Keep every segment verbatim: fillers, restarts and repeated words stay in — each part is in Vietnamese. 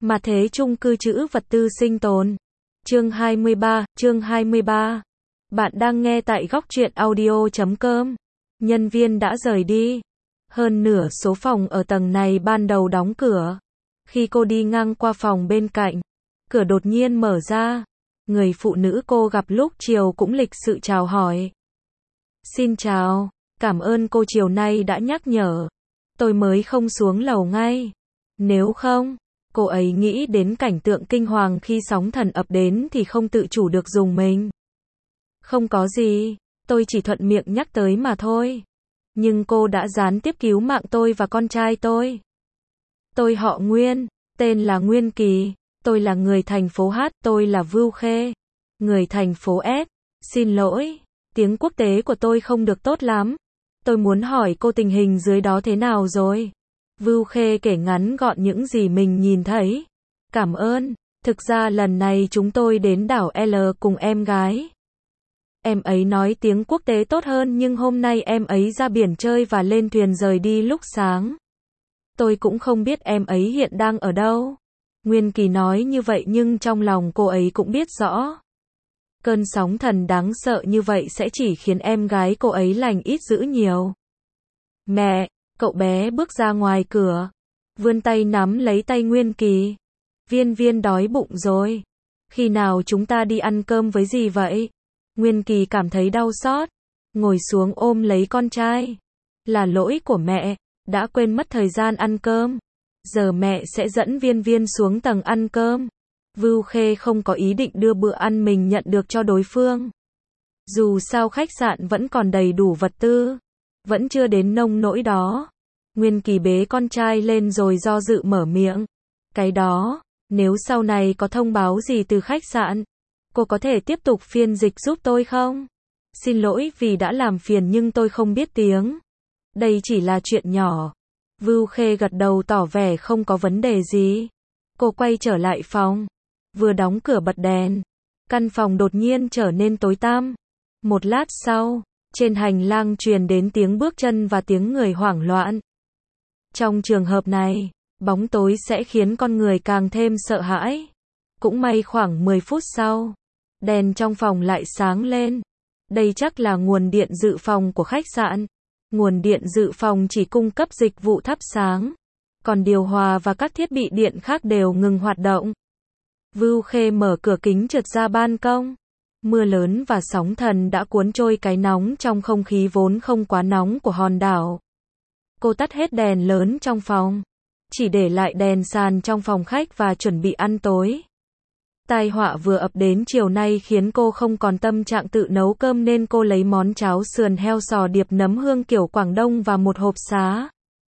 Mà thế chung cư trữ vật tư sinh tồn. Chương hai mươi ba, chương hai mươi ba. Bạn đang nghe tại góc truyện audio chấm com. Nhân viên đã rời đi. Hơn nửa số phòng ở tầng này ban đầu đóng cửa. Khi cô đi ngang qua phòng bên cạnh, cửa đột nhiên mở ra. Người phụ nữ cô gặp lúc chiều cũng lịch sự chào hỏi. Xin chào, cảm ơn cô chiều nay đã nhắc nhở. Tôi mới không xuống lầu ngay. Nếu không, cô ấy nghĩ đến cảnh tượng kinh hoàng khi sóng thần ập đến thì không tự chủ được dùng mình. Không có gì, tôi chỉ thuận miệng nhắc tới mà thôi. Nhưng cô đã gián tiếp cứu mạng tôi và con trai tôi. Tôi họ Nguyên, tên là Nguyên Kỳ, tôi là người thành phố H, tôi là Vưu Khê, người thành phố S. Xin lỗi, tiếng quốc tế của tôi không được tốt lắm. Tôi muốn hỏi cô tình hình dưới đó thế nào rồi? Vưu Khê kể ngắn gọn những gì mình nhìn thấy. Cảm ơn, thực ra lần này chúng tôi đến đảo L cùng em gái. Em ấy nói tiếng quốc tế tốt hơn nhưng hôm nay em ấy ra biển chơi và lên thuyền rời đi lúc sáng. Tôi cũng không biết em ấy hiện đang ở đâu. Nguyên Kỳ nói như vậy nhưng trong lòng cô ấy cũng biết rõ. Cơn sóng thần đáng sợ như vậy sẽ chỉ khiến em gái cô ấy lành ít dữ nhiều. Mẹ, cậu bé bước ra ngoài cửa, vươn tay nắm lấy tay Nguyên Kỳ. Viên Viên đói bụng rồi. Khi nào chúng ta đi ăn cơm với dì vậy? Nguyên Kỳ cảm thấy đau xót, ngồi xuống ôm lấy con trai. Là lỗi của mẹ, đã quên mất thời gian ăn cơm. Giờ mẹ sẽ dẫn Viên Viên xuống tầng ăn cơm. Vưu Khê không có ý định đưa bữa ăn mình nhận được cho đối phương. Dù sao khách sạn vẫn còn đầy đủ vật tư, vẫn chưa đến nông nỗi đó. Nguyên Kỳ bế con trai lên rồi do dự mở miệng. Cái đó, nếu sau này có thông báo gì từ khách sạn, cô có thể tiếp tục phiên dịch giúp tôi không? Xin lỗi vì đã làm phiền nhưng tôi không biết tiếng. Đây chỉ là chuyện nhỏ. Vưu Khê gật đầu tỏ vẻ không có vấn đề gì. Cô quay trở lại phòng. Vừa đóng cửa bật đèn, căn phòng đột nhiên trở nên tối tăm. Một lát sau, trên hành lang truyền đến tiếng bước chân và tiếng người hoảng loạn. Trong trường hợp này, bóng tối sẽ khiến con người càng thêm sợ hãi. Cũng may khoảng mười phút sau, đèn trong phòng lại sáng lên. Đây chắc là nguồn điện dự phòng của khách sạn. Nguồn điện dự phòng chỉ cung cấp dịch vụ thắp sáng, còn điều hòa và các thiết bị điện khác đều ngừng hoạt động. Vưu Khê mở cửa kính trượt ra ban công. Mưa lớn và sóng thần đã cuốn trôi cái nóng trong không khí vốn không quá nóng của hòn đảo. Cô tắt hết đèn lớn trong phòng, chỉ để lại đèn sàn trong phòng khách và chuẩn bị ăn tối. Tai họa vừa ập đến chiều nay khiến cô không còn tâm trạng tự nấu cơm nên cô lấy món cháo sườn heo sò điệp nấm hương kiểu Quảng Đông và một hộp xá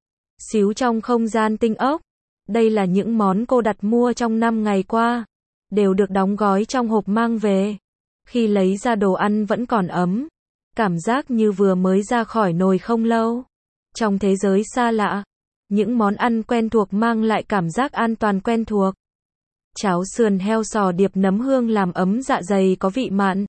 xíu trong không gian tinh ốc. Đây là những món cô đặt mua trong năm ngày qua, đều được đóng gói trong hộp mang về. Khi lấy ra đồ ăn vẫn còn ấm, cảm giác như vừa mới ra khỏi nồi không lâu. Trong thế giới xa lạ, những món ăn quen thuộc mang lại cảm giác an toàn quen thuộc. Cháo sườn heo sò điệp nấm hương làm ấm dạ dày có vị mặn.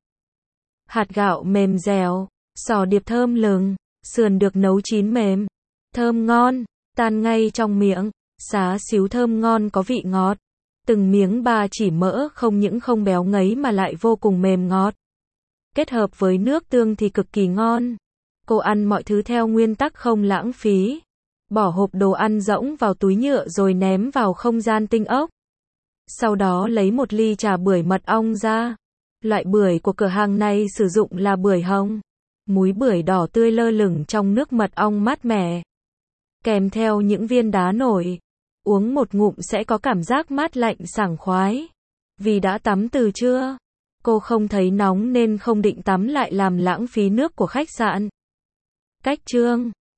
Hạt gạo mềm dẻo, sò điệp thơm lừng, sườn được nấu chín mềm, thơm ngon, tan ngay trong miệng, xá xíu thơm ngon có vị ngọt. Từng miếng ba chỉ mỡ không những không béo ngấy mà lại vô cùng mềm ngọt. Kết hợp với nước tương thì cực kỳ ngon. Cô ăn mọi thứ theo nguyên tắc không lãng phí. Bỏ hộp đồ ăn rỗng vào túi nhựa rồi ném vào không gian tinh ốc. Sau đó lấy một ly trà bưởi mật ong ra. Loại bưởi của cửa hàng này sử dụng là bưởi hồng. Múi bưởi đỏ tươi lơ lửng trong nước mật ong mát mẻ, kèm theo những viên đá nổi. Uống một ngụm sẽ có cảm giác mát lạnh sảng khoái. Vì đã tắm từ trưa, cô không thấy nóng nên không định tắm lại làm lãng phí nước của khách sạn. Cách chương